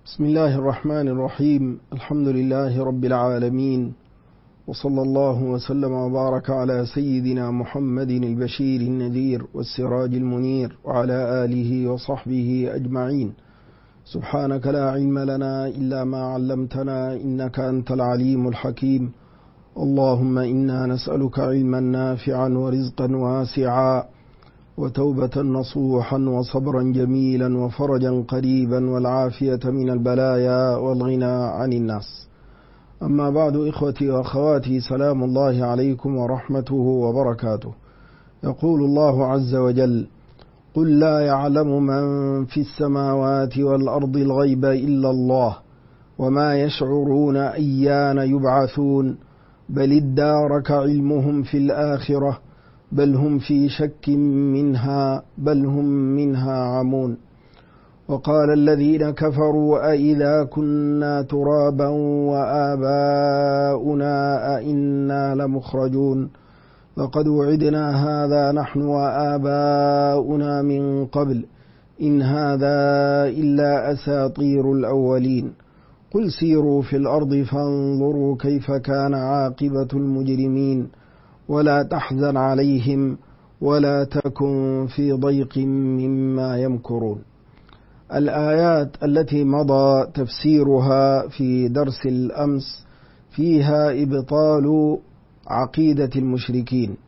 بسم الله الرحمن الرحيم. الحمد لله رب العالمين، وصلى الله وسلم وبارك على سيدنا محمد البشير النذير والسراج المنير وعلى آله وصحبه أجمعين. سبحانك لا علم لنا إلا ما علمتنا إنك أنت العليم الحكيم. اللهم إنا نسألك علما نافعا ورزقا واسعا وتوبة نصوحا وصبرا جميلا وفرجا قريبا والعافية من البلايا والغنى عن الناس. أما بعد، إخوتي وأخواتي، سلام الله عليكم ورحمته وبركاته. يقول الله عز وجل: قل لا يعلم من في السماوات والأرض الغيب إلا الله وما يشعرون أيان يبعثون بل ادارك علمهم في الآخرة بل هم في شك منها بل هم منها عمون. وقال الذين كفروا أئذا كنا ترابا وآباؤنا أئنا لمخرجون لقد وعدنا هذا نحن وآباؤنا من قبل إن هذا إلا أساطير الأولين قل سيروا في الأرض فانظروا كيف كان عاقبة المجرمين ولا تحزن عليهم ولا تكن في ضيق مما يمكرون. الآيات التي مضى تفسيرها في درس الأمس فيها إبطال عقيدة المشركين،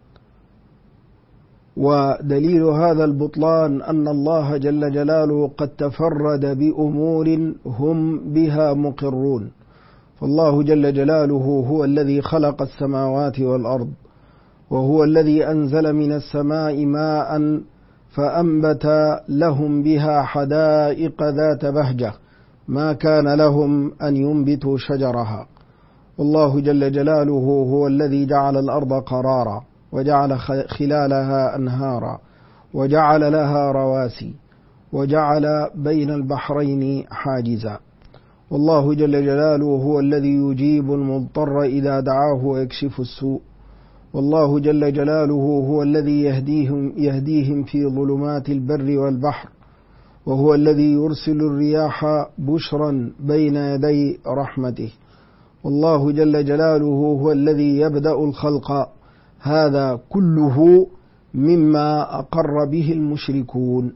ودليل هذا البطلان أن الله جل جلاله قد تفرد بأمور هم بها مقرون. فالله جل جلاله هو الذي خلق السماوات والأرض، وهو الذي أنزل من السماء ماء فأنبت لهم بها حدائق ذات بهجة ما كان لهم أن ينبتوا شجرها. والله جل جلاله هو الذي جعل الأرض قرارا وجعل خلالها أنهارا وجعل لها رواسي وجعل بين البحرين حاجزا. والله جل جلاله هو الذي يجيب المضطر إذا دعاه ويكشف السوء. والله جل جلاله هو الذي يهديهم في ظلمات البر والبحر، وهو الذي يرسل الرياح بشرا بين يدي رحمته. والله جل جلاله هو الذي يبدأ الخلق. هذا كله مما أقر به المشركون،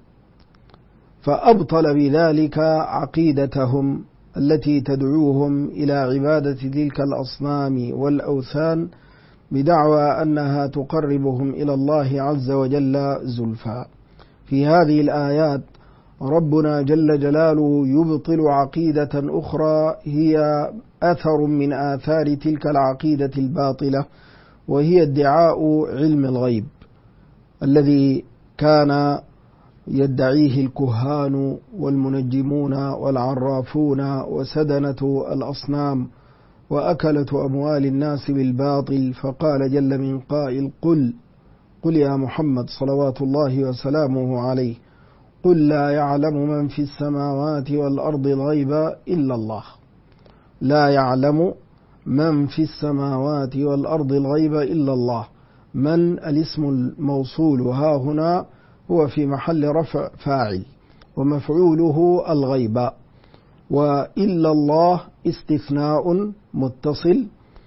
فأبطل بذلك عقيدتهم التي تدعوهم إلى عبادة تلك الأصنام والأوثان بدعوى أنها تقربهم إلى الله عز وجل زلفى. في هذه الآيات ربنا جل جلاله يبطل عقيدة أخرى هي أثر من آثار تلك العقيدة الباطلة، وهي ادعاء علم الغيب الذي كان يدعيه الكهان والمنجمون والعرافون وسدنة الأصنام وأكلة أموال الناس بالباطل. فقال جل من قائل: قل يا محمد صلوات الله وسلامه عليه، قل لا يعلم من في السماوات والأرض الغيب إلا الله. لا يعلم من في السماوات والأرض الغيب إلا الله. من الاسم الموصول ها هنا هو في محل رفع فاعل، ومفعوله الغيب، وإلا الله استثناء متصل،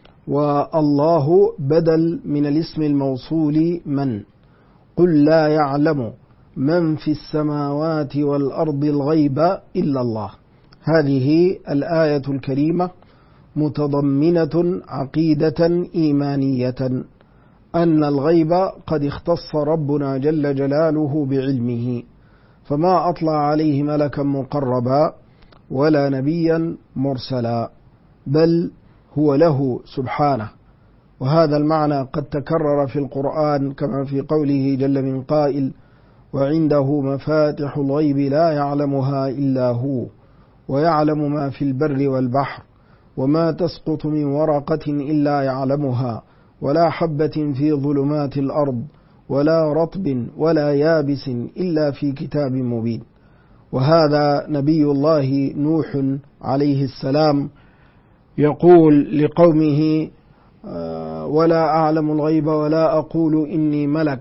والله بدل من الاسم الموصول من. قل لا يعلم من في السماوات والأرض الغيب إلا الله. هذه الآية الكريمة متضمنة عقيدة إيمانية أن الغيب قد اختص ربنا جل جلاله بعلمه، فما أطلع عليه ملكا مقربا ولا نبيا مرسلا، بل هو له سبحانه. وهذا المعنى قد تكرر في القرآن كما في قوله جل من قائل: وعنده مفاتح الغيب لا يعلمها إلا هو ويعلم ما في البر والبحر وما تسقط من ورقة إلا يعلمها ولا حبة في ظلمات الأرض ولا رطب ولا يابس إلا في كتاب مبين. وهذا نبي الله نوح عليه السلام يقول لقومه: ولا أعلم الغيب ولا أقول إني ملك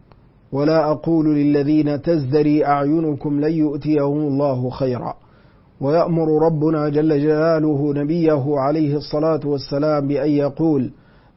ولا أقول للذين تزدري أعينكم لن يؤتيهم الله خيرا ويأمر ربنا جل جلاله نبيه عليه الصلاة والسلام بأن يقول: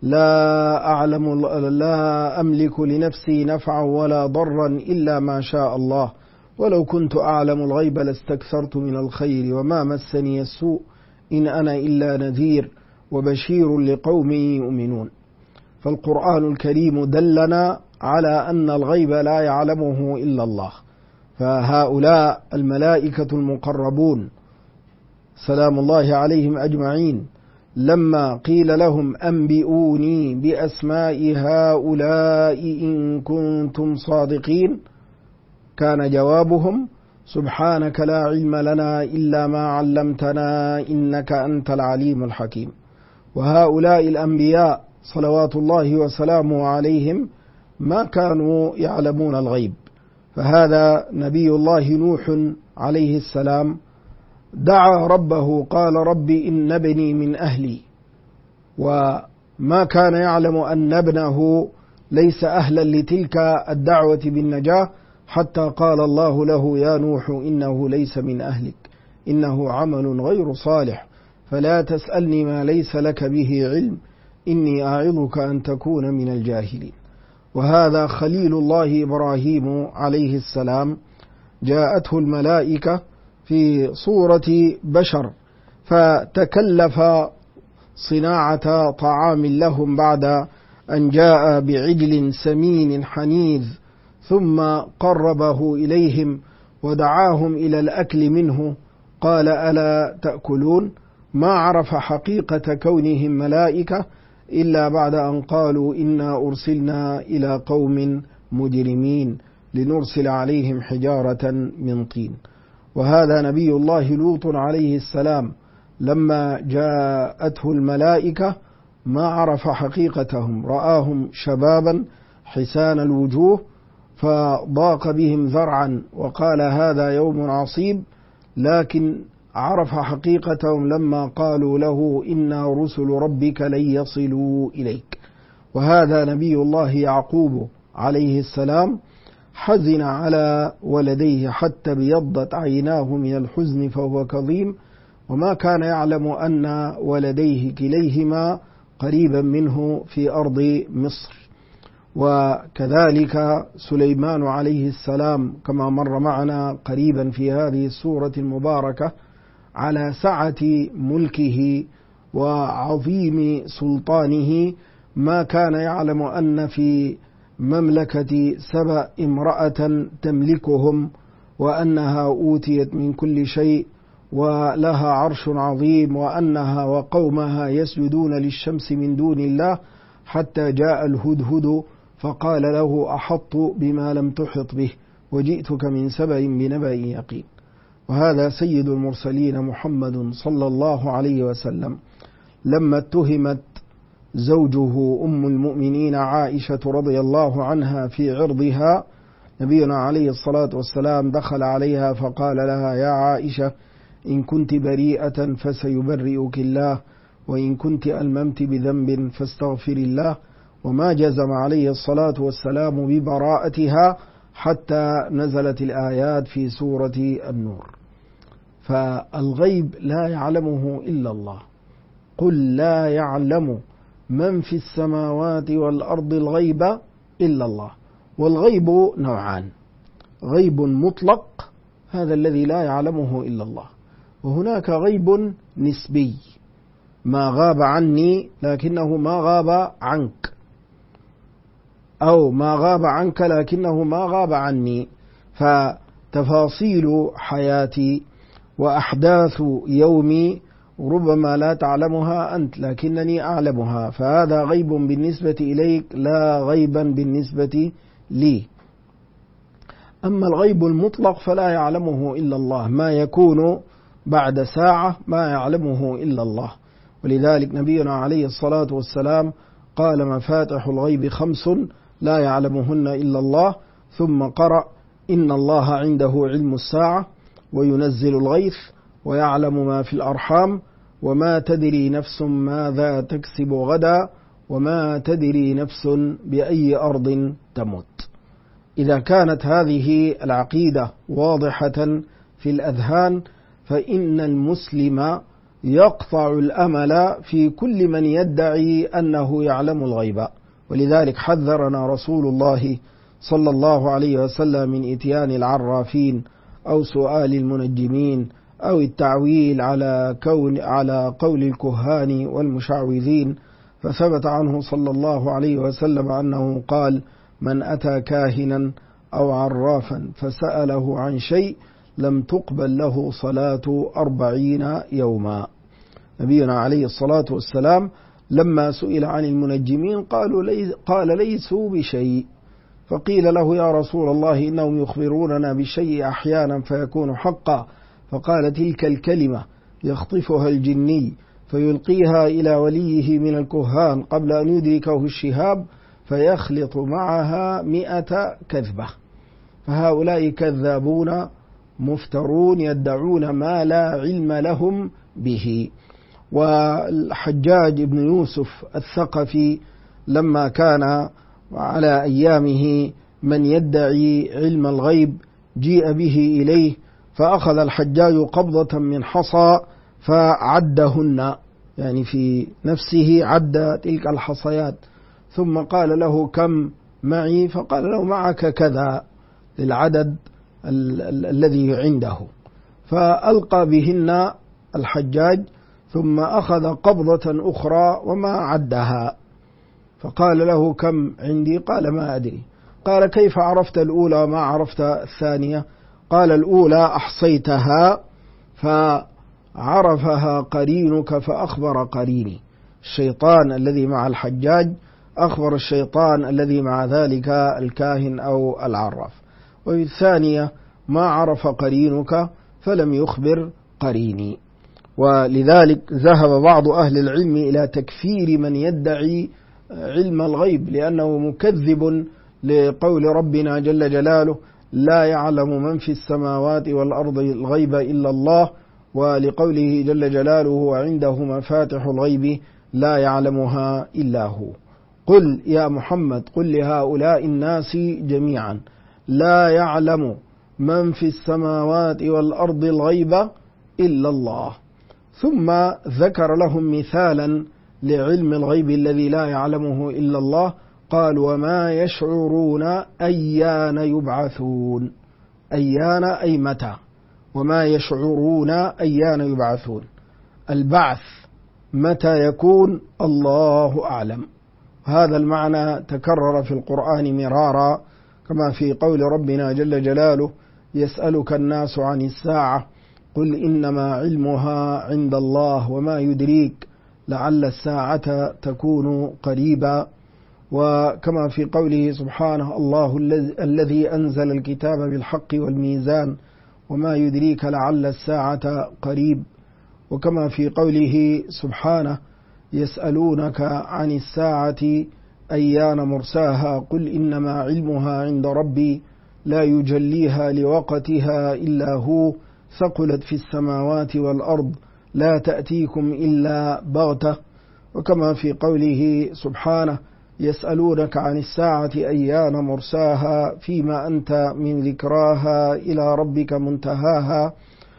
لا أملك لنفسي نفعا ولا ضرا إلا ما شاء الله، ولو كنت أعلم الغيب لاستكثرت من الخير وما مسني السوء، إن أنا إلا نذير وبشير لقوم يؤمنون. فالقرآن الكريم دلنا على أن الغيب لا يعلمه إلا الله. فهؤلاء الملائكة المقربون سلام الله عليهم أجمعين لما قيل لهم: أنبئوني بأسماء هؤلاء إن كنتم صادقين، كان جوابهم: سبحانك لا علم لنا إلا ما علمتنا إنك أنت العليم الحكيم. وهؤلاء الأنبياء صلوات الله وسلامه عليهم ما كانوا يعلمون الغيب. فهذا نبي الله نوح عليه السلام دعا ربه قال: رب إن ابني من أهلي، وما كان يعلم أن ابنه ليس أهلا لتلك الدعوة بالنجاة، حتى قال الله له: يا نوح إنه ليس من أهلك، إنه عمل غير صالح، فلا تسألني ما ليس لك به علم، إني أعظك أن تكون من الجاهلين. وهذا خليل الله إبراهيم عليه السلام، جاءته الملائكة في صورة بشر، فتكلف صناعة طعام لهم بعد أن جاء بعجل سمين حنيذ، ثم قربه إليهم ودعاهم إلى الأكل منه. قال: ألا تأكلون؟ ما عرف حقيقة كونهم ملائكة إلا بعد أن قالوا: إنا أرسلنا إلى قوم مجرمين لنرسل عليهم حجارة من طين. وهذا نبي الله لوط عليه السلام لما جاءته الملائكة ما عرف حقيقتهم، رآهم شبابا حسان الوجوه فضاق بهم ذرعا وقال: هذا يوم عصيب، لكن عرف حقيقتهم لما قالوا له: إنا رسل ربك لن يصلوا إليك. وهذا نبي الله يعقوب عليه السلام حزن على ولديه حتى ابيضت عيناه من الحزن فهو كظيم، وما كان يعلم أن ولديه كليهما قريبا منه في أرض مصر. وكذلك سليمان عليه السلام كما مر معنا قريبا في هذه السورة المباركة، على سعة ملكه وعظيم سلطانه ما كان يعلم أن في مملكة سبأ امرأة تملكهم، وأنها أوتيت من كل شيء ولها عرش عظيم، وأنها وقومها يسجدون للشمس من دون الله، حتى جاء الهدهد فقال له: أحط بما لم تحط به وجئتك من سبأ بنبأ يقين. وهذا سيد المرسلين محمد صلى الله عليه وسلم لما اتهمت زوجه أم المؤمنين عائشة رضي الله عنها في عرضها، نبينا عليه الصلاة والسلام دخل عليها فقال لها: يا عائشة، إن كنت بريئة فسيبرئك الله، وإن كنت ألممت بذنب فاستغفر الله. وما جزم عليه الصلاة والسلام ببراءتها حتى نزلت الآيات في سورة النور. فالغيب لا يعلمه إلا الله. قل لا يعلم من في السماوات والأرض الغيب إلا الله. والغيب نوعان: غيب مطلق، هذا الذي لا يعلمه إلا الله، وهناك غيب نسبي، ما غاب عني لكنه ما غاب عنك، أو ما غاب عنك لكنه ما غاب عني. فتفاصيل حياتي وأحداث يومي ربما لا تعلمها أنت لكنني أعلمها، فهذا غيب بالنسبة إليك لا غيبا بالنسبة لي. أما الغيب المطلق فلا يعلمه إلا الله، ما يكون بعد ساعة ما يعلمه إلا الله. ولذلك نبينا عليه الصلاة والسلام قال: مفاتح الغيب 5 لا يعلمهن إلا الله، ثم قرأ: إن الله عنده علم الساعة وينزل الغيث ويعلم ما في الأرحام وما تدري نفس ماذا تكسب غدا وما تدري نفس بأي أرض تموت. إذا كانت هذه العقيدة واضحة في الأذهان فإن المسلم يقطع الأمل في كل من يدعي أنه يعلم الغيب. ولذلك حذرنا رسول الله صلى الله عليه وسلم من إتيان العرافين أو سؤال المنجمين أو التعويل على قول الكهان والمشعوذين. فثبت عنه صلى الله عليه وسلم أنه قال: من أتى كاهنا أو عرافا فسأله عن شيء لم تقبل له صلاة 40 يوما. نبينا عليه الصلاة والسلام لما سئل عن المنجمين قال ليسوا بشيء، فقيل له: يا رسول الله إنهم يخبروننا بالشيء أحيانا فيكون حقا. فقال: تلك الكلمة يخطفها الجني فيلقيها إلى وليه من الكهان قبل أن يدركه الشهاب فيخلط معها 100 كذبة. فهؤلاء كذابون مفترون يدعون ما لا علم لهم به. والحجاج بن يوسف الثقفي لما كان على أيامه من يدعي علم الغيب جيء به إليه، فأخذ الحجاج قبضة من حصى فعدهن، يعني في نفسه عد تلك الحصيات، ثم قال له: كم معي؟ فقال له: معك كذا، للعدد الذي عنده. فألقى بهن الحجاج، ثم أخذ قبضة أخرى وما عدها، فقال له: كم عندي؟ قال: ما أدري. قال: كيف عرفت الأولى وما عرفت الثانية؟ قال: الأولى أحصيتها فعرفها قرينك فأخبر قريني. الشيطان الذي مع الحجاج أخبر الشيطان الذي مع ذلك الكاهن أو العراف. والثانية: ما عرف قرينك فلم يخبر قريني. ولذلك ذهب بعض أهل العلم إلى تكفير من يدعي علم الغيب، لأنه مكذب لقول ربنا جل جلاله: لا يعلم من في السماوات والأرض الغيب إلا الله، ولقوله جل جلاله: وعنده مفاتح الغيب لا يعلمها إلا هو. قل يا محمد، قل لهؤلاء الناس جميعا: لا يعلم من في السماوات والأرض الغيب إلا الله. ثم ذكر لهم مثالا لعلم الغيب الذي لا يعلمه إلا الله، قال: وما يشعرون أيان يبعثون. أيان أي متى، وما يشعرون أيان يبعثون. البعث متى يكون؟ الله أعلم. هذا المعنى تكرر في القرآن مرارا، كما في قول ربنا جل جلاله: يسألك الناس عن الساعة قل إنما علمها عند الله وما يدريك لعل الساعة تكون قريبا. وكما في قوله سبحانه: الله الذي أنزل الكتاب بالحق والميزان وما يدريك لعل الساعة قريب. وكما في قوله سبحانه: يسألونك عن الساعة أيان مرساها قل إنما علمها عند ربي لا يجليها لوقتها إلا هو ثقلت في السماوات والأرض لا تأتيكم إلا بغتة. وكما في قوله سبحانه: يسألونك عن الساعة أيان مرساها فيما أنت من ذكراها إلى ربك منتهاها.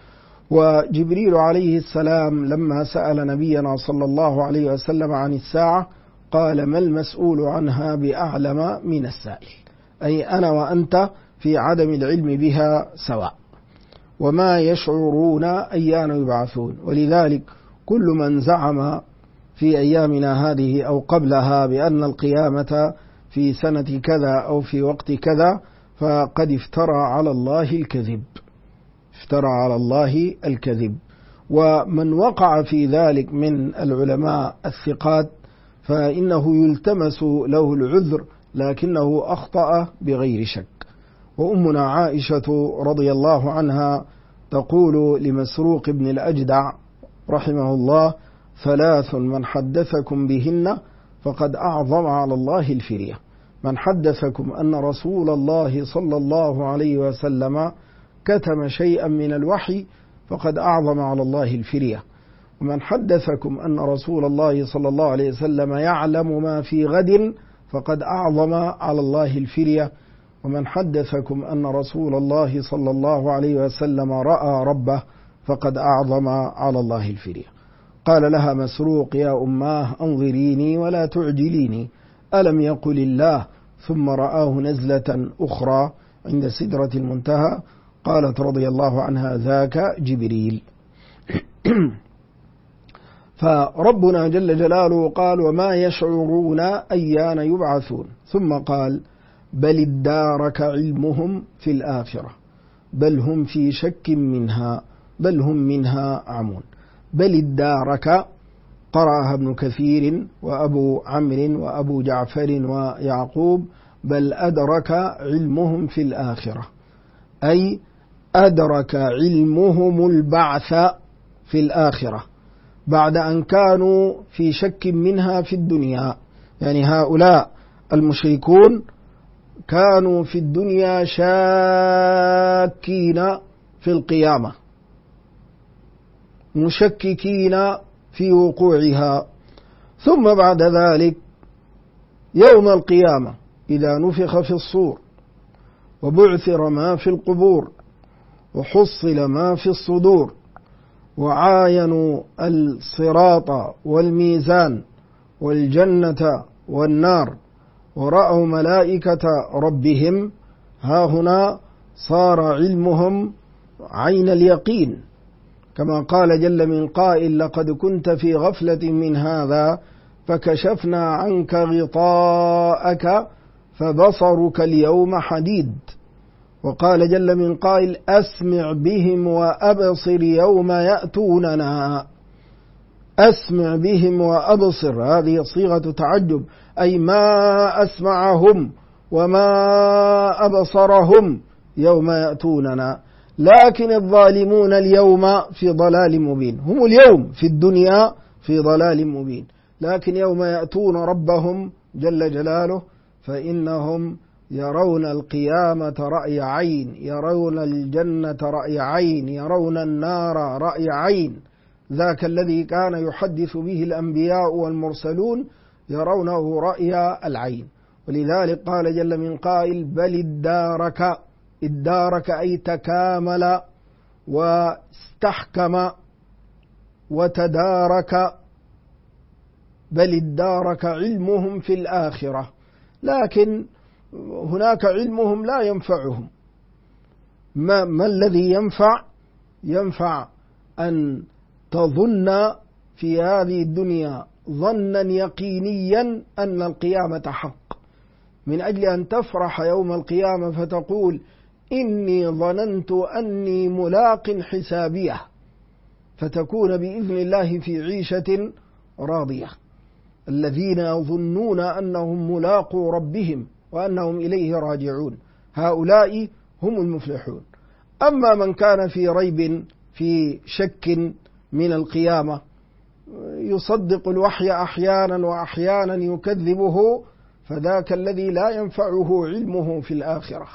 وجبريل عليه السلام لما سأل نبينا صلى الله عليه وسلم عن الساعة قال: ما المسؤول عنها بأعلم من السائل، أي أنا وأنت في عدم العلم بها سواء. وما يشعرون أيان يبعثون. ولذلك كل من زعم في أيامنا هذه أو قبلها بأن القيامة في سنة كذا أو في وقت كذا فقد افترى على الله الكذب، افترى على الله الكذب. ومن وقع في ذلك من العلماء الثقات فإنه يلتمس له العذر، لكنه أخطأ بغير شك. وأمنا عائشة رضي الله عنها تقول لمسروق بن الأجدع رحمه الله: 3 من حدثكم بهن فقد أعظم على الله الفرية. من حدثكم أن رسول الله صلى الله عليه وسلم كتم شيئا من الوحي فقد أعظم على الله الفرية. ومن حدثكم أن رسول الله صلى الله عليه وسلم يعلم ما في غد فقد أعظم على الله الفرية. ومن حدثكم أن رسول الله صلى الله عليه وسلم رأى ربه فقد أعظم على الله الفرية. قال لها مسروق: يا أماه أنظريني ولا تعجليني، ألم يقل الله؟ ثم رآه نزلة أخرى عند سدرة المنتهى. قالت رضي الله عنها: ذاك جبريل. فربنا جل جلاله قال: وما يشعرون أيان يبعثون. ثم قال: بل ادارك علمهم في الآخرة بل هم في شك منها بل هم منها عمون. بل ادارك قرأها ابن كثير وأبو عمرو وأبو جعفر ويعقوب: بل أدرك علمهم في الآخرة، أي أدرك علمهم البعث في الآخرة بعد أن كانوا في شك منها في الدنيا. يعني هؤلاء المشركون كانوا في الدنيا شاكين في القيامة، مشككين في وقوعها. ثم بعد ذلك يوم القيامة إذا نفخ في الصور وبعثر ما في القبور وحصل ما في الصدور وعاينوا الصراط والميزان والجنة والنار ورأوا ملائكة ربهم، ها هنا صار علمهم عين اليقين، كما قال جل من قائل: لقد كنت في غفلة من هذا فكشفنا عنك غطاءك فبصرك اليوم حديد. وقال جل من قائل: أسمع بهم وأبصر يوم يأتوننا. أسمع بهم وأبصر، هذه صيغة تعجب، أي ما أسمعهم وما أبصرهم يوم يأتوننا. لكن الظالمون اليوم في ضلال مبين. هم اليوم في الدنيا في ضلال مبين، لكن يوم يأتون ربهم جل جلاله فإنهم يرون القيامة رأي عين، يرون الجنة رأي عين، يرون النار رأي عين. ذاك الذي كان يحدث به الأنبياء والمرسلون يرونه رأي العين. ولذلك قال جل من قائل: بل ادارك. ادارك أي تكامل واستحكم وتدارك. بل ادارك علمهم في الآخرة، لكن هناك علمهم لا ينفعهم. ما الذي ينفع؟ ينفع أن تظن في هذه الدنيا ظنا يقينيا أن القيامة حق، من أجل أن تفرح يوم القيامة فتقول: إني ظننت أني ملاق حسابيه، فتكون بإذن الله في عيشة راضية. الذين يظنون أنهم ملاقو ربهم وأنهم إليه راجعون، هؤلاء هم المفلحون. أما من كان في ريب في شك من القيامة، يصدق الوحي أحيانا وأحيانا يكذبه، فذاك الذي لا ينفعه علمه في الآخرة.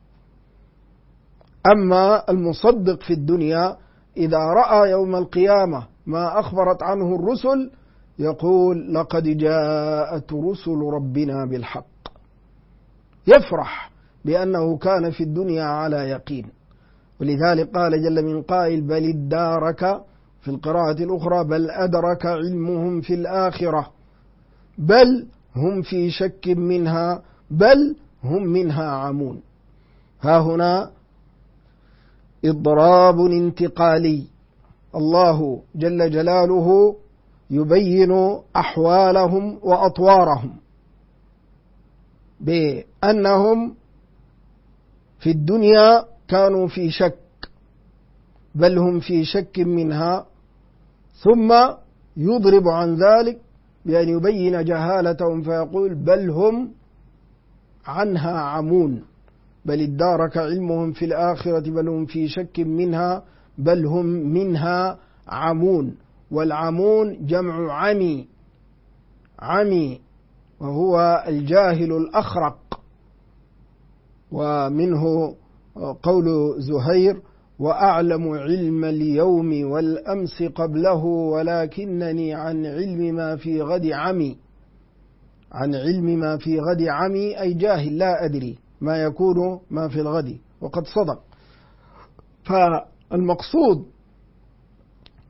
أما المصدق في الدنيا إذا رأى يوم القيامة ما أخبرت عنه الرسل يقول: لقد جاءت رسل ربنا بالحق، يفرح بأنه كان في الدنيا على يقين. ولذلك قال جل من قائل: بل ادارك، في القراءة الأخرى: بل أدرك علمهم في الآخرة بل هم في شك منها بل هم منها عمون. ها هنا إضراب انتقالي، الله جل جلاله يبين أحوالهم وأطوارهم بأنهم في الدنيا كانوا في شك بل هم في شك منها، ثم يضرب عن ذلك بأن يبين جهالتهم فيقول: بل هم عنها عمون. بل ادارك علمهم في الآخرة بل هم في شك منها بل هم منها عمون. والعمون جمع عمي، عمي وهو الجاهل الأخرق. ومنه قول زهير: وأعلم علم اليوم والأمس قبله ولكنني عن علم ما في غد عمي. عن علم ما في غد عمي أي جاهل، لا أدري ما يكون ما في الغد، وقد صدق. فالمقصود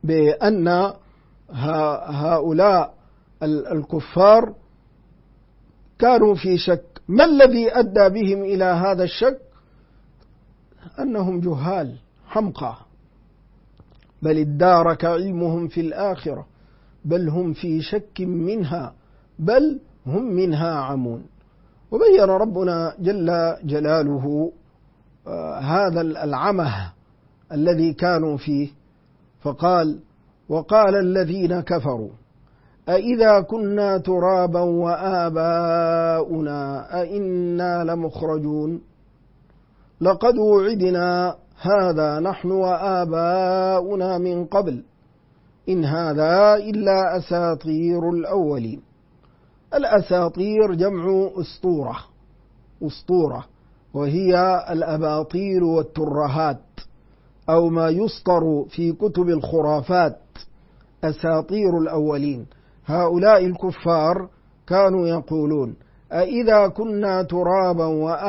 بأن هؤلاء الكفار كانوا في شك. ما الذي أدى بهم إلى هذا الشك؟ أنهم جهال حمقى، بل ادارك علمهم في الآخرة، بل هم في شك منها، بل هم منها عمون. وبين ربنا جل جلاله هذا العمى الذي كانوا فيه، فقال: وقال الذين كفروا أإذا كنا ترابا وآباؤنا أإنا لمخرجون لقد وعدنا هذا نحن وآباؤنا من قبل إن هذا إلا أساطير الأولين. الأساطير جمع أسطورة، وهي الأباطيل والترهات أو ما يسطر في كتب الخرافات، أساطير الأولين. هؤلاء الكفار كانوا يقولون: أإذا كنا ترابا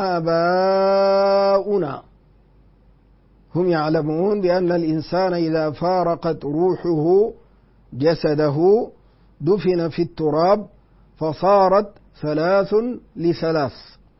وآباؤنا. هم يعلمون بأن الإنسان إذا فارقت روحه جسده دفن في التراب، فصارت 3 ل3،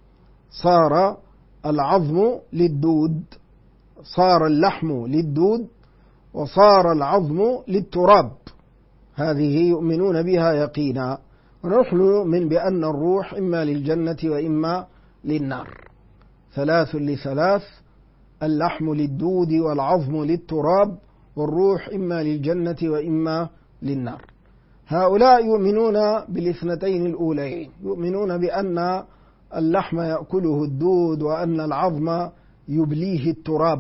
صار العظم للدود، صار اللحم للدود، وصار العظم للتراب. هذه يؤمنون بها يقينا. ونحن نؤمن بأن الروح إما للجنة وإما للنار، 3 ل3، اللحم للدود والعظم للتراب، والروح إما للجنة وإما للنار. هؤلاء يؤمنون بالاثنتين الأولين، يؤمنون بأن اللحم يأكله الدود وأن العظم يبليه التراب.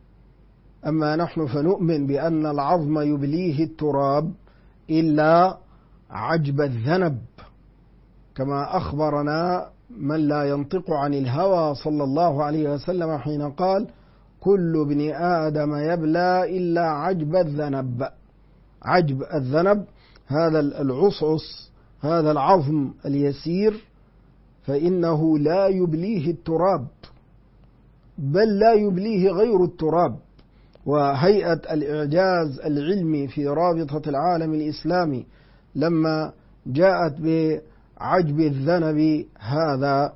أما نحن فنؤمن بأن العظم يبليه التراب إلا عجب الذنب، كما أخبرنا من لا ينطق عن الهوى صلى الله عليه وسلم حين قال: كل ابن آدم يبلى إلا عجب الذنب. عجب الذنب هذا العصعص، هذا العظم اليسير، فإنه لا يبليه التراب، بل لا يبليه غير التراب. وهيئة الإعجاز العلمي في رابطة العالم الإسلامي لما جاءت بعجب الذنب هذا،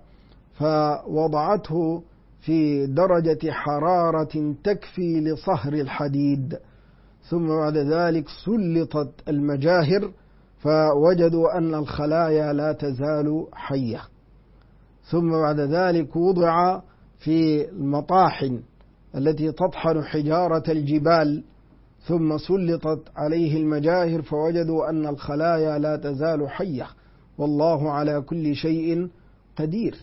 فوضعته في درجة حرارة تكفي لصهر الحديد، ثم بعد ذلك سلطت المجاهر فوجدوا أن الخلايا لا تزال حية، ثم بعد ذلك وضع في المطاحن التي تطحن حجارة الجبال، ثم سلطت عليه المجاهر فوجدوا أن الخلايا لا تزال حية، والله على كل شيء قدير.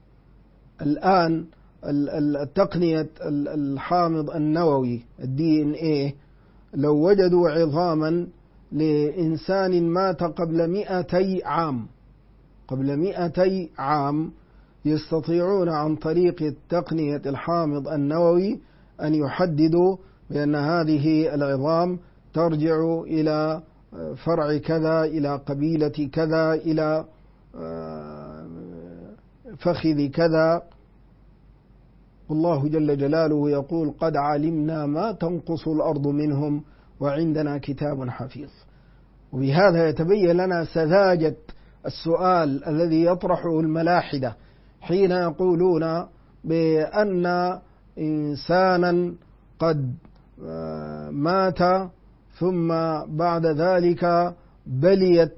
الآن التقنية الحامض النووي DNA، لو وجدوا عظاما لإنسان مات قبل 200 عام، يستطيعون عن طريق التقنية الحامض النووي أن يحددوا بأن هذه العظام ترجع إلى فرع كذا، إلى قبيلة كذا، إلى فخذ كذا. والله جل جلاله يقول: قد علمنا ما تنقص الأرض منهم وعندنا كتاب حفيظ. وبهذا يتبين لنا سذاجة السؤال الذي يطرحه الملاحدة حين يقولون بأن إنسانا قد مات ثم بعد ذلك بليت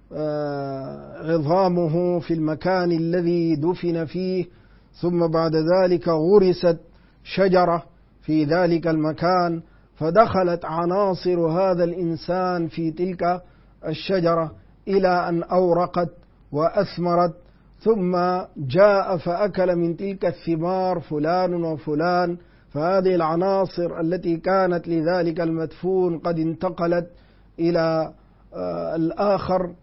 عظامه في المكان الذي دفن فيه، ثم بعد ذلك غرست شجرة في ذلك المكان، فدخلت عناصر هذا الإنسان في تلك الشجرة إلى أن أورقت وأثمرت، ثم جاء فأكل من تلك الثمار فلان وفلان، فهذه العناصر التي كانت لذلك المدفون قد انتقلت إلى الآخر،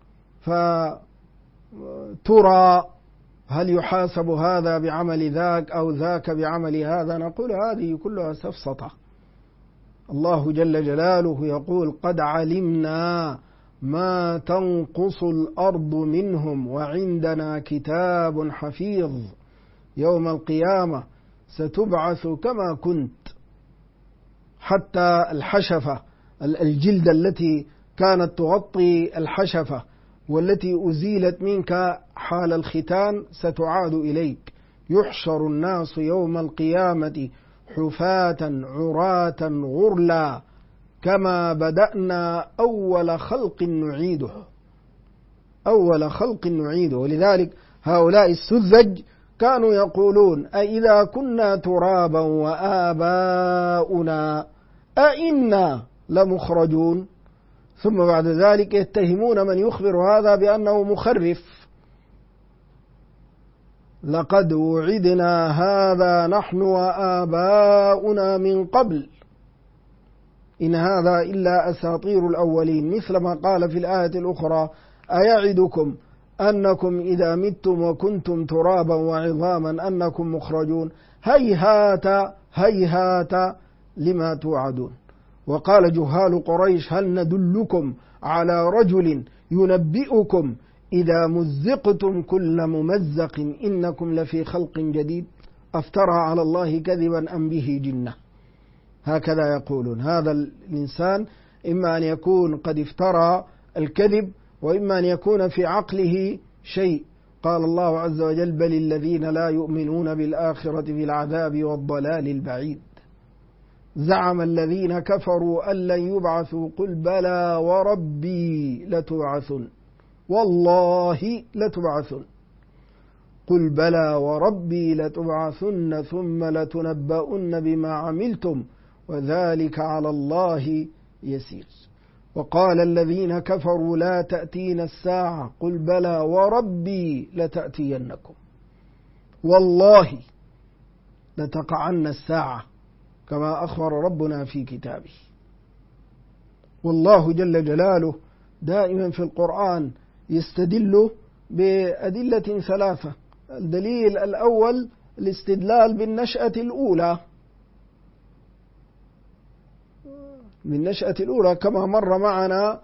فترى هل يحاسب هذا بعمل ذاك أو ذاك بعمل هذا؟ نقول هذه كلها سفسطة. الله جل جلاله يقول: قد علمنا ما تنقص الأرض منهم وعندنا كتاب حفيظ. يوم القيامة ستبعث كما كنت، حتى الحشفة الجلد التي كانت تغطي الحشفة والتي أزيلت منك حال الختان ستعاد إليك. يحشر الناس يوم القيامة حفاة عراة غرلا كما بدأنا أول خلق نعيده. أول خلق نعيده. ولذلك هؤلاء السذج كانوا يقولون أئذا كنا ترابا وآباؤنا أئنا لمخرجون. ثم بعد ذلك يتهمون من يخبر هذا بأنه مخرف. لقد وعدنا هذا نحن وآباؤنا من قبل إن هذا إلا أساطير الأولين. مثلما قال في الآية الأخرى أيعدكم أنكم إذا متم وكنتم ترابا وعظاما أنكم مخرجون هيهات هيهات لما توعدون. وقال جهال قريش هل ندلكم على رجل ينبئكم إذا مزقتم كل ممزق إنكم لفي خلق جديد أفترى على الله كذبا أم به جنة. هكذا يقولون. هذا الإنسان إما أن يكون قد افترى الكذب وإما أن يكون في عقله شيء. قال الله عز وجل بل الذين لا يؤمنون بالآخرة في العذاب والضلال البعيد. زعم الذين كفروا أن لن يبعثوا قل بلى وربي لتبعثن والله لتبعثن قل بلى وربي لتبعثن ثم لتنبؤن بما عملتم وذلك على الله يسير. وقال الذين كفروا لا تأتين الساعة قل بلى وربي لتأتينكم والله لتقعن الساعة كما أخبر ربنا في كتابه. والله جل جلاله دائما في القرآن يستدل بأدلة ثلاثة. الدليل الأول الاستدلال بالنشأة الأولى، بالنشأة الأولى كما مر معنا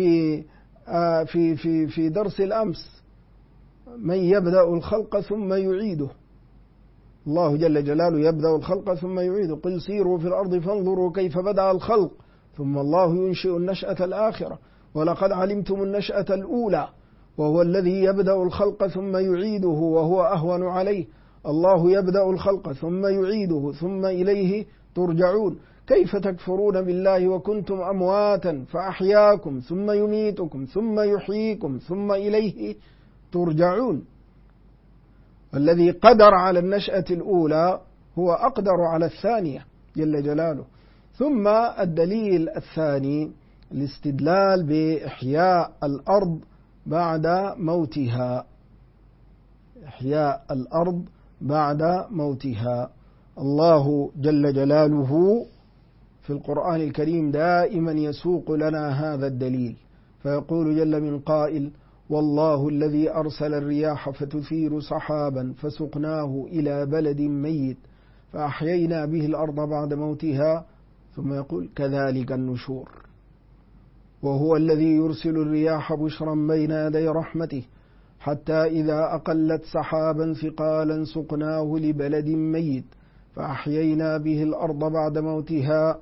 في درس الأمس من يبدأ الخلق ثم يعيده. الله جل جلاله يبدأ الخلق ثم يعيده قل سيروا في الأرض فانظروا كيف بدأ الخلق ثم الله ينشئ النشأة الآخرة ولقد علمتم النشأة الأولى وهو الذي يبدأ الخلق ثم يعيده وهو أهون عليه. الله يبدأ الخلق ثم يعيده ثم إليه ترجعون. كيف تكفرون بالله وكنتم أمواتا فأحياكم ثم يميتكم ثم يحييكم ثم إليه ترجعون. والذي قدر على النشأة الأولى هو أقدر على الثانية جل جلاله. ثم الدليل الثاني الاستدلال بإحياء الأرض بعد موتها. إحياء الأرض بعد موتها. الله جل جلاله في القرآن الكريم دائما يسوق لنا هذا الدليل فيقول جل من قائل والله الذي أرسل الرياح فتثير سحابا فسقناه إلى بلد ميت فأحيينا به الأرض بعد موتها ثم يقول كذلك النشور. وهو الذي يرسل الرياح بشرا بين يدي رحمته حتى إذا أقلت سحابا ثقالا سقناه لبلد ميت فأحيينا به الأرض بعد موتها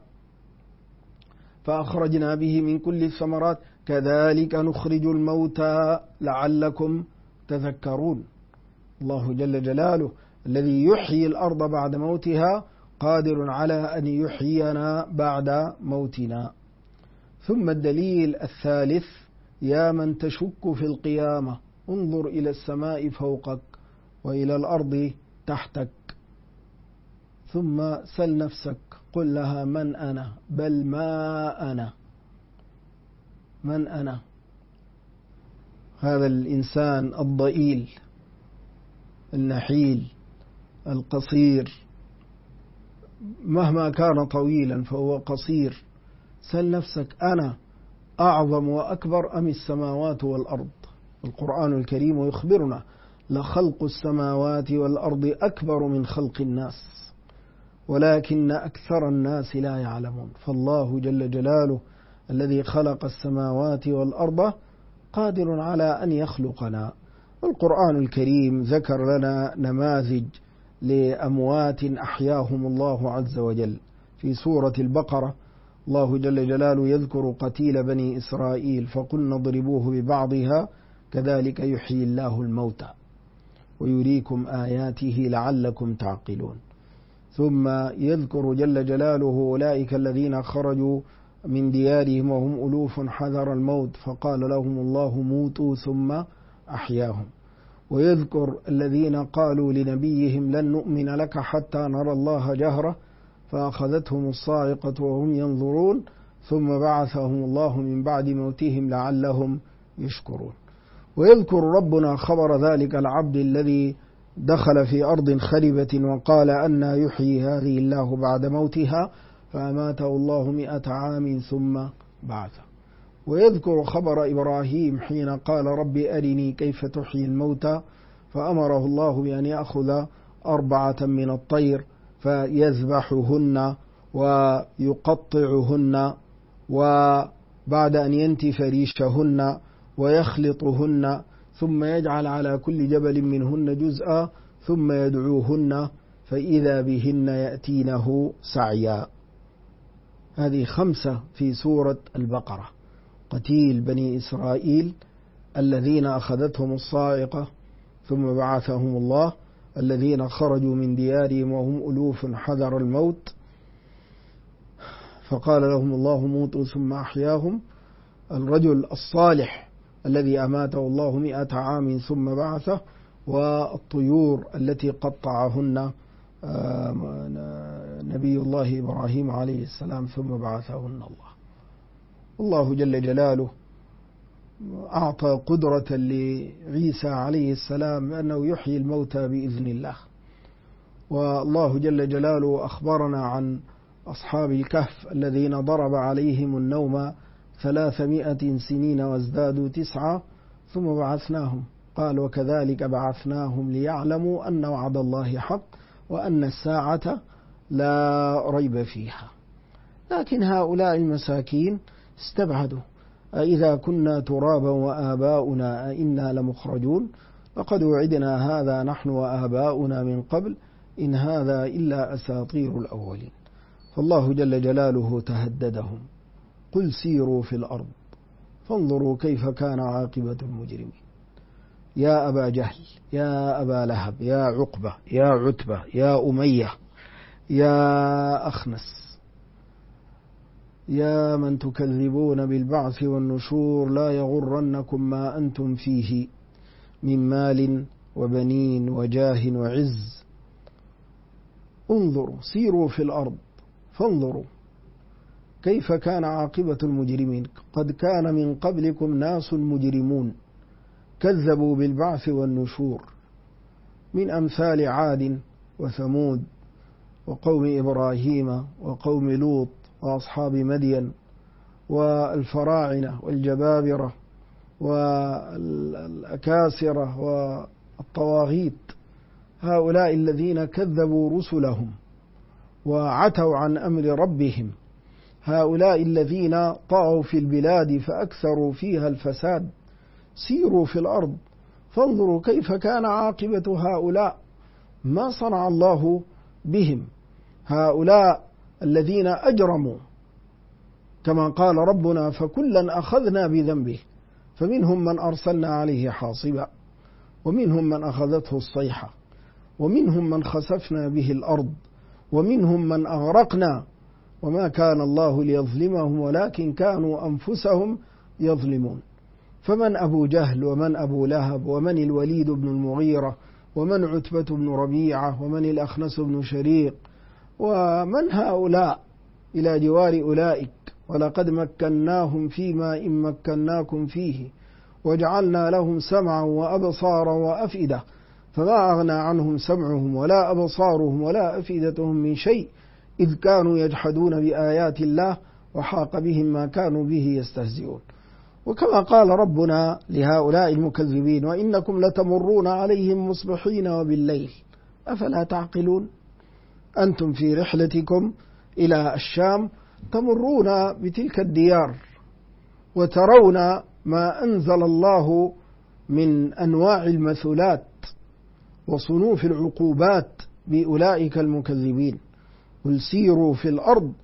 فأخرجنا به من كل الثمرات كذلك نخرج الموتى لعلكم تذكرون. الله جل جلاله الذي يحيي الأرض بعد موتها قادر على أن يحيينا بعد موتنا. ثم الدليل الثالث يا من تشك في القيامة انظر إلى السماء فوقك وإلى الأرض تحتك ثم سل نفسك قل لها من أنا بل ما أنا من أنا. هذا الإنسان الضئيل النحيل القصير مهما كان طويلا فهو قصير. سل نفسك أنا أعظم وأكبر أم السماوات والأرض. القرآن الكريم يخبرنا لخلق السماوات والأرض أكبر من خلق الناس ولكن أكثر الناس لا يعلمون. فالله جل جلاله الذي خلق السماوات والأرض قادر على أن يخلقنا. القرآن الكريم ذكر لنا نماذج لأموات أحياهم الله عز وجل في سورة البقرة. الله جل جلاله يذكر قتيل بني إسرائيل فقلنا اضربوه ببعضها كذلك يحيي الله الموتى ويريكم آياته لعلكم تعقلون. ثم يذكر جل جلاله أولئك الذين خرجوا من ديارهم وهم ألوف حذر الموت فقال لهم الله موتوا ثم أحياهم. ويذكر الذين قالوا لنبيهم لن نؤمن لك حتى نرى الله جهرة فأخذتهم الصاعقة وهم ينظرون ثم بعثهم الله من بعد موتهم لعلهم يشكرون. ويذكر ربنا خبر ذلك العبد الذي دخل في أرض خربة وقال أنى يحيي هذه الله بعد موتها فأماته الله 100 عام ثم بعثه. ويذكر خبر إبراهيم حين قال رب أرني كيف تحيي الموتى فأمره الله بأن يأخذ 4 من الطير فيذبحهن ويقطعهن وبعد أن ينتف ريشهن ويخلطهن ثم يجعل على كل جبل منهن جزءا ثم يدعوهن فإذا بهن يأتينه سعيا. هذه 5 في سورة البقرة. قتيل بني إسرائيل الذين أخذتهم الصاعقة ثم بعثهم الله، الذين خرجوا من ديارهم وهم ألوف حذر الموت فقال لهم الله موتوا ثم أحياهم، الرجل الصالح الذي أماته الله 100 عام ثم بعثه، والطيور التي قطعهن نبي الله إبراهيم عليه السلام ثم بعثهن الله. الله جل جلاله أعطى قدرة لعيسى عليه السلام أنه يحيي الموتى بإذن الله. والله جل جلاله أخبرنا عن أصحاب الكهف الذين ضرب عليهم النوم 300 سنين وازدادوا 9 ثم بعثناهم، قال وكذلك بعثناهم ليعلموا أن وعد الله حق وأن الساعة لا ريب فيها. لكن هؤلاء المساكين استبعدوا، أإذا كنا ترابا وآباؤنا أئنا لمخرجون لقد وعدنا هذا نحن وآباؤنا من قبل إن هذا إلا أساطير الأولين. فالله جل جلاله تهددهم قل سيروا في الأرض فانظروا كيف كان عاقبة المجرمين. يا أبا جهل، يا أبا لهب، يا عقبة، يا عتبة، يا أمية، يا أخنس، يا من تكذبون بالبعث والنشور لا يغرنكم ما أنتم فيه من مال وبنين وجاه وعز. انظروا سيروا في الأرض فانظروا كيف كان عاقبة المجرمين. قد كان من قبلكم ناس مجرمون كذبوا بالبعث والنشور من أمثال عاد وثمود وقوم إبراهيم وقوم لوط وأصحاب مدين والفراعنة والجبابرة والأكاسرة والطواغيت، هؤلاء الذين كذبوا رسلهم وعتوا عن أمر ربهم، هؤلاء الذين طغوا في البلاد فأكثروا فيها الفساد. سيروا في الأرض فانظروا كيف كان عاقبة هؤلاء، ما صنع الله بهم، هؤلاء الذين أجرموا كما قال ربنا فكلا أخذنا بذنبه فمنهم من أرسلنا عليه حاصبا ومنهم من أخذته الصيحة ومنهم من خسفنا به الأرض ومنهم من أغرقنا وما كان الله ليظلمهم ولكن كانوا أنفسهم يظلمون. فمن أبو جهل ومن أبو لهب ومن الوليد بن المغيرة ومن عتبة بن ربيعة ومن الأخنس بن شريق ومن هؤلاء إلى جوار أولئك. ولقد مكناهم فيما إن مكناكم فيه وجعلنا لهم سمعا وأبصارا وأفئدة فما أغنى عنهم سمعهم ولا أبصارهم ولا أفئدتهم من شيء إذ كانوا يجحدون بآيات الله وحاق بهم ما كانوا به يستهزئون. وكما قال ربنا لهؤلاء المكذبين وإنكم لتمرون عليهم مصبحين وبالليل أفلا تعقلون. أنتم في رحلتكم إلى الشام تمرون بتلك الديار وترون ما أنزل الله من أنواع المثلات وصنوف العقوبات بأولئك المكذبين. قل سيروا في الأرض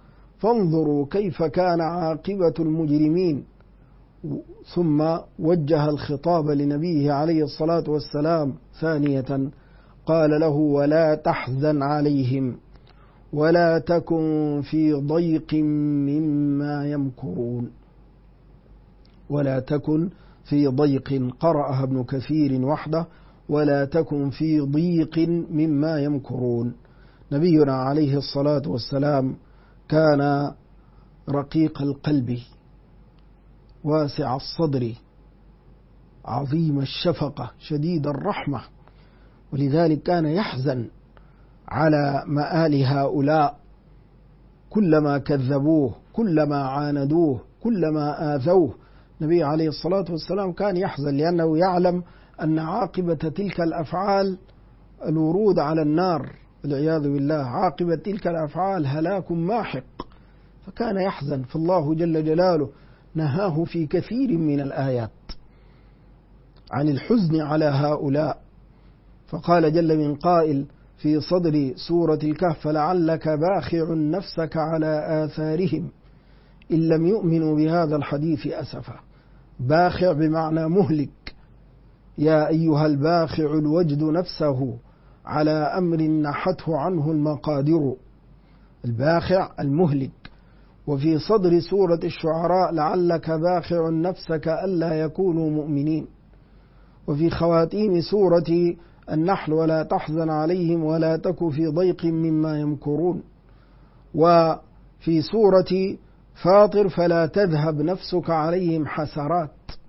فانظروا كيف كان عاقبة المجرمين. ثم وجه الخطاب لنبيه عليه الصلاة والسلام ثانية، قال له: ولا تحزن عليهم ولا تكن في ضيق مما يمكرون. ولا تكن في ضيق، قرأها ابن كثير وحده، ولا تكن في ضيق مما يمكرون. نبينا عليه الصلاة والسلام كان رقيق القلب واسع الصدر عظيم الشفقة شديد الرحمة، ولذلك كان يحزن على مآل هؤلاء، كلما كذبوه، كلما عاندوه، كلما آذوه. النبي عليه الصلاة والسلام كان يحزن لأنه يعلم أن عاقبة تلك الأفعال الورود على النار والعياذ بالله، عاقبة تلك الأفعال هلاك ماحق، فكان يحزن. فالله جل جلاله نهاه في كثير من الآيات عن الحزن على هؤلاء، فقال جل من قائل في صدر سورة الكهف: فلعلك باخع نفسك على آثارهم إن لم يؤمنوا بهذا الحديث أسفا. باخع بمعنى مهلك، يا أيها الباخع الوجد نفسه على أمر نحته عنه المقادر، الباخع المهلك. وفي صدر سورة الشعراء: لعلك باخع نفسك ألا يكونوا مؤمنين. وفي خواتيم سورة النحل: ولا تحزن عليهم ولا تك في ضيق مما يمكرون. وفي سورة فاطر: فلا تذهب نفسك عليهم حسرات.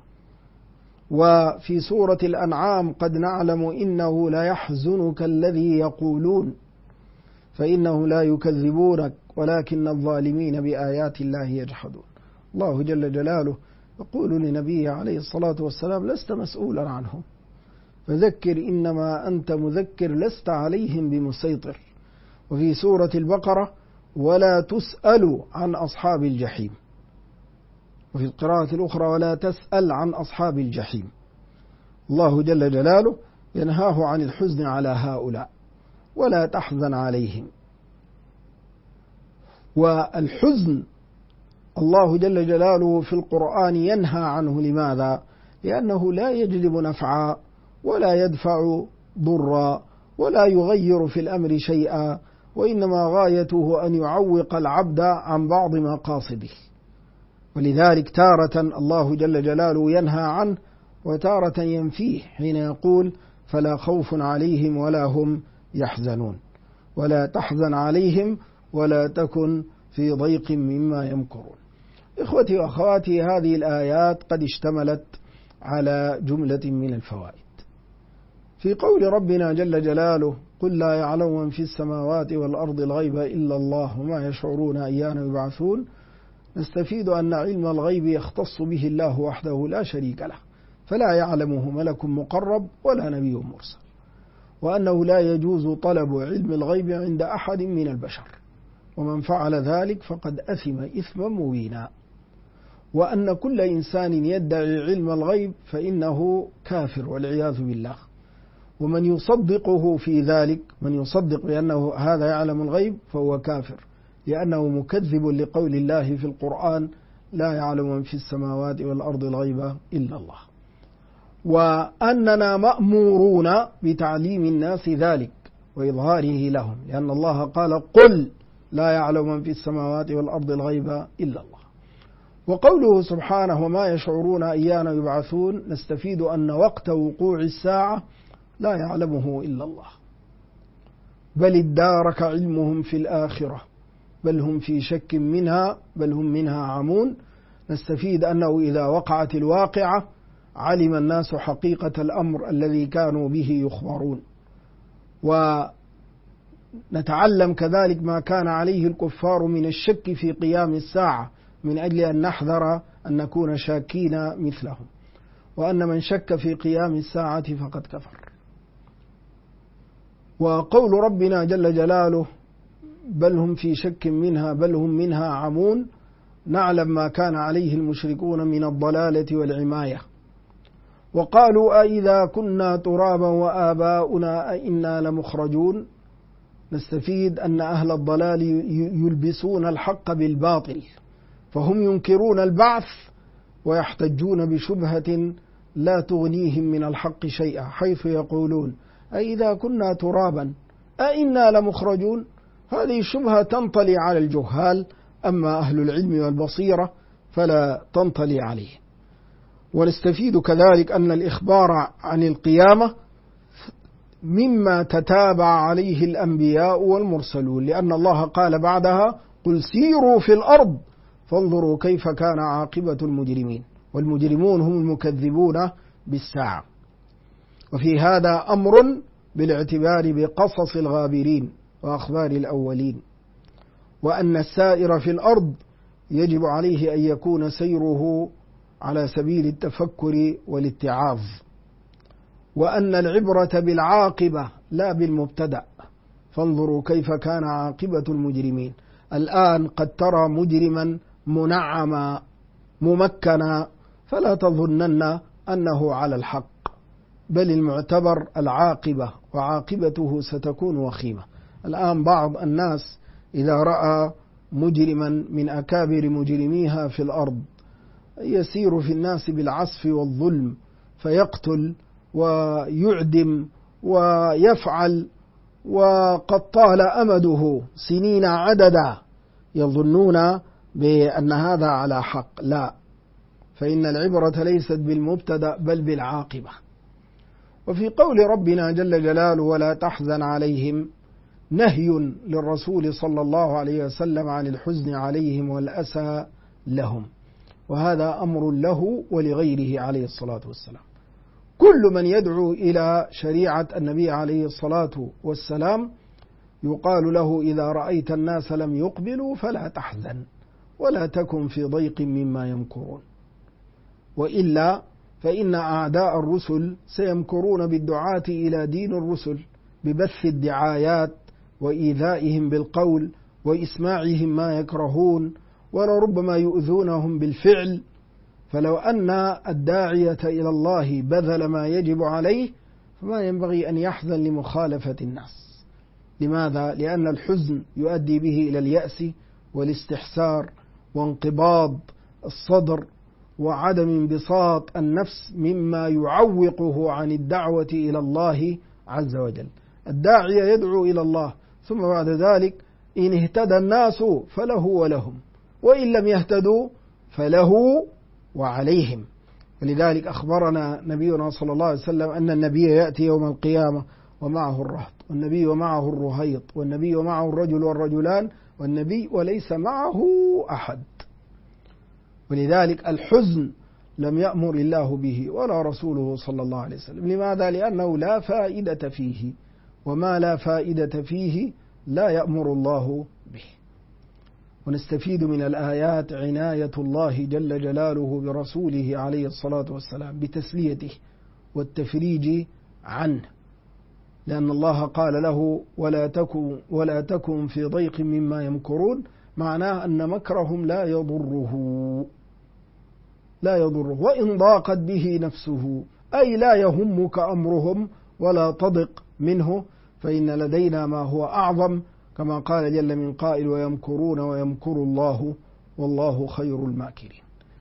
وفي سورة الأنعام: قد نعلم إنه لا يحزنك الذي يقولون فإنه لا يكذبونك ولكن الظالمين بآيات الله يجحدون. الله جل جلاله يقول لنبيه عليه الصلاة والسلام: لست مسؤولا عنهم، فذكر إنما أنت مذكر لست عليهم بمسيطر. وفي سورة البقرة: ولا تسأل عن أصحاب الجحيم. وفي القراءة الأخرى: ولا تسأل عن أصحاب الجحيم. الله جل جلاله ينهاه عن الحزن على هؤلاء، ولا تحزن عليهم. والحزن الله جل جلاله في القرآن ينهى عنه. لماذا؟ لأنه لا يجلب نفعا ولا يدفع ضرا ولا يغير في الأمر شيئا، وإنما غايته أن يعوق العبد عن بعض مقاصده. ولذلك تارة الله جل جلاله ينهى عنه وتارة ينفيه، حين يقول: فلا خوف عليهم ولا هم يحزنون. ولا تحزن عليهم ولا تكن في ضيق مما يمكرون. إخوتي وأخواتي، هذه الآيات قد اشتملت على جملة من الفوائد. في قول ربنا جل جلاله: قل لا يعلم من في السماوات والأرض الغيب إلا الله وما يشعرون أيان يبعثون، نستفيد أن علم الغيب يختص به الله وحده لا شريك له، فلا يعلمه ملك مقرب ولا نبي مرسل، وأنه لا يجوز طلب علم الغيب عند أحد من البشر، ومن فعل ذلك فقد أثم إثما مبينا، وأن كل إنسان يدعي علم الغيب فإنه كافر والعياذ بالله. ومن يصدقه في ذلك، من يصدق بأنه هذا يعلم الغيب، فهو كافر، لأنه مكذب لقول الله في القرآن: لا يعلم من في السماوات والأرض الغيب إلا الله. وأننا مأمورون بتعليم الناس ذلك وإظهاره لهم، لأن الله قال: قل لا يعلم من في السماوات والأرض الغيب إلا الله. وقوله سبحانه: وما يشعرون أيان يبعثون، نستفيد أن وقت وقوع الساعة لا يعلمه إلا الله، بل ادارك علمهم في الآخرة بل هم في شك منها بل هم منها عمون. نستفيد أنه إذا وقعت الواقعة علم الناس حقيقة الأمر الذي كانوا به يخبرون. ونتعلم كذلك ما كان عليه الكفار من الشك في قيام الساعة، من أجل أن نحذر أن نكون شاكين مثلهم، وأن من شك في قيام الساعة فقد كفر. وقول ربنا جل جلاله: بل هم في شك منها بل هم منها عمون، نعلم ما كان عليه المشركون من الضلالة والعماية. وقالوا: أئذا كنا ترابا وآباؤنا أئنا لمخرجون، نستفيد أن أهل الضلال يلبسون الحق بالباطل، فهم ينكرون البعث ويحتجون بشبهة لا تغنيهم من الحق شيئا، حيث يقولون أئذا كنا ترابا أئنا لمخرجون. هذه الشبهة تنطلي على الجهال، أما أهل العلم والبصيرة فلا تنطلي عليه. ونستفيد كذلك أن الإخبار عن القيامة مما تتابع عليه الأنبياء والمرسلون، لأن الله قال بعدها قل سيروا في الأرض فانظروا كيف كان عاقبة المجرمين، والمجرمون هم المكذبون بالساعة. وفي هذا أمر بالاعتبار بقصص الغابرين وأخبار الأولين، وأن السائر في الأرض يجب عليه أن يكون سيره على سبيل التفكر والاتعاظ، وأن العبرة بالعاقبة لا بالمبتدأ، فانظروا كيف كان عاقبة المجرمين. الآن قد ترى مجرما منعما ممكنا فلا تظنن أنه على الحق، بل المعتبر العاقبة، وعاقبته ستكون وخيمة. الآن بعض الناس إذا رأى مجرما من أكابر مجرميها في الأرض يسير في الناس بالعسف والظلم، فيقتل ويعدم ويفعل، وقد طال أمده سنين عددا، يظنون بأن هذا على حق. لا، فإن العبرة ليست بالمبتدأ بل بالعاقبة. وفي قول ربنا جل جلاله ولا تحزن عليهم نهي للرسول صلى الله عليه وسلم عن الحزن عليهم والأسى لهم، وهذا أمر له ولغيره عليه الصلاة والسلام. كل من يدعو إلى شريعة النبي عليه الصلاة والسلام يقال له إذا رأيت الناس لم يقبلوا فلا تحزن ولا تكن في ضيق مما يمكرون، وإلا فإن أعداء الرسل سيمكرون بالدعاة إلى دين الرسل ببث الدعايات وإيذائهم بالقول وإسماعهم ما يكرهون، ولربما يؤذونهم بالفعل. فلو أن الداعية إلى الله بذل ما يجب عليه فما ينبغي أن يحزن لمخالفة الناس. لماذا؟ لأن الحزن يؤدي به إلى اليأس والاستحسار وانقباض الصدر وعدم انبساط النفس، مما يعوقه عن الدعوة إلى الله عز وجل. الداعية يدعو إلى الله، ثم بعد ذلك إن اهتدى الناس فله ولهم، وإن لم يهتدوا فله وعليهم. ولذلك أخبرنا نبينا صلى الله عليه وسلم أن النبي يأتي يوم القيامة ومعه الرهط، والنبي ومعه الرهيط، والنبي ومعه الرجل والرجلان، والنبي وليس معه أحد. ولذلك الحزن لم يأمر الله به ولا رسوله صلى الله عليه وسلم. لماذا؟ لأنه لا فائدة فيه، وما لا فائدة فيه لا يأمر الله به. ونستفيد من الآيات عناية الله جل جلاله برسوله عليه الصلاة والسلام بتسليته والتفريج عنه، لأن الله قال له ولا تكن في ضيق مما يمكرون، معناه أن مكرهم لا يضره وإن ضاقت به نفسه، أي لا يهمك أمرهم ولا تضق منه، فإن لدينا ما هو أعظم، كما قال جل من قائل ويمكرون ويمكر الله والله خير الماكرين.